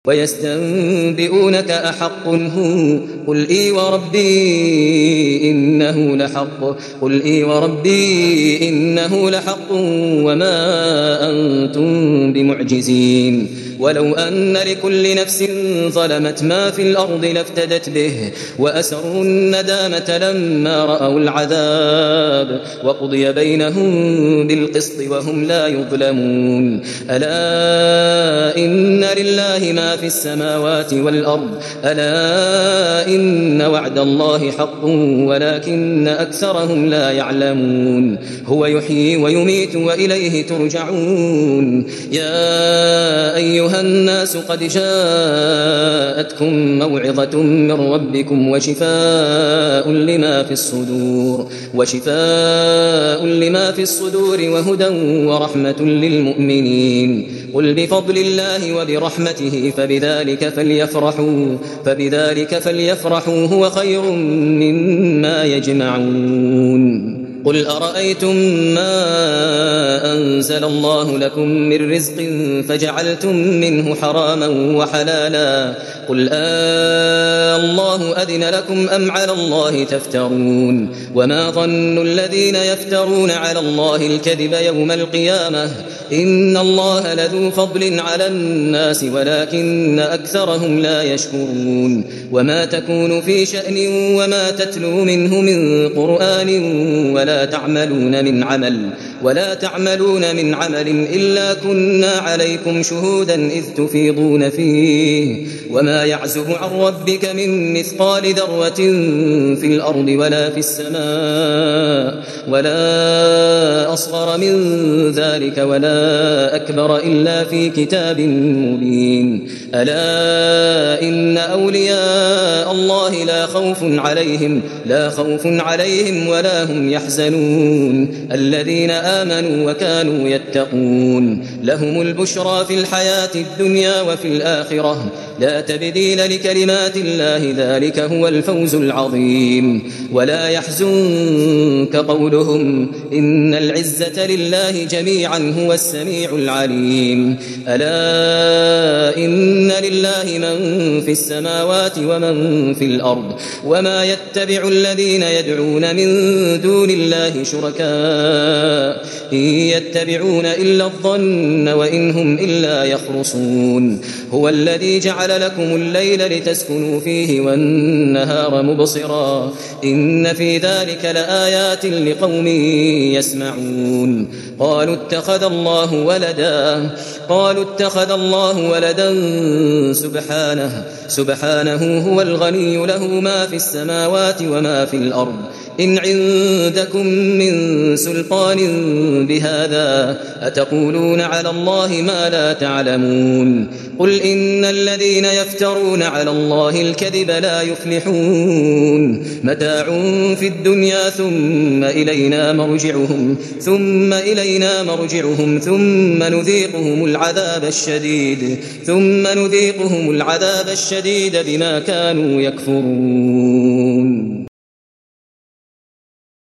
ويستنبئونك أحق هو قل إي وربي إنه لحق وما أنتم بمعجزين ولو أن لكل نفس ظلمت ما في الأرض لافتدت به وأسروا الندامة لما رأوا العذاب وقضي بينهم بالقسط وهم لا يظلمون ألا إن لله ما في السماوات والأرض ألا إن وعد الله حق ولكن أكثرهم لا يعلمون هو يحيي ويميت وإليه ترجعون يا أيها الناس قد جاءتكم موعظة من ربكم وشفاء لما في الصدور وهدى ورحمة للمؤمنين قل بفضل الله وبرحمته فبذلك فليفرحوا هو خير مما يجمعون قل أرأيتم ما أنزل الله لكم من رزق فجعلتم منه حراما وحلالا قل الله أذن لكم أم على الله تفترون وما ظن الذين يفترون على الله الكذب يوم القيامة إن الله لذو فضل على الناس ولكن أكثرهم لا يشكرون وما تكون في شأن وما تتلو منه من قرآن ولا تعملون من عمل إلا كنا عليكم شهودا إذ تفيضون فيه وما يعزب عن ربك من مثقال ذرة في الأرض ولا في السماء ولا أصغر من ذلك ولا أكبر إلا في كتاب مبين ألا إن أولياء الله لا خوف عليهم ولا هم يحزنون الذين آمنوا وكانوا يتقون لهم البشرى في الحياة الدنيا وفي الآخرة لا تبديل لكلمات الله ذلك هو الفوز العظيم ولا يحزنك قولهم إن العزة لله جميعا هو السميع العليم ألا إن لله من في السماوات ومن في الأرض وما يتبع الذين يدعون من دون الله شركاء إن يتبعون إلا الظن وإن هم إلا يخرصون هو الذي جعل لكم الليل لتسكنوا فيه والنهار مبصرا إن في ذلك لآيات لقوم يسمعون قالوا اتخذ الله ولدا سبحانه هو الغني له ما في السماوات وما في الأرض إن عندكم من سلطان بهذا أتقولون على الله ما لا تعلمون قل إن الذين يفترون على الله الكذب لا يفلحون متاع في الدنيا ثم إلينا مرجعهم ثم نذيقهم العذاب الشديد بما كانوا يكفرون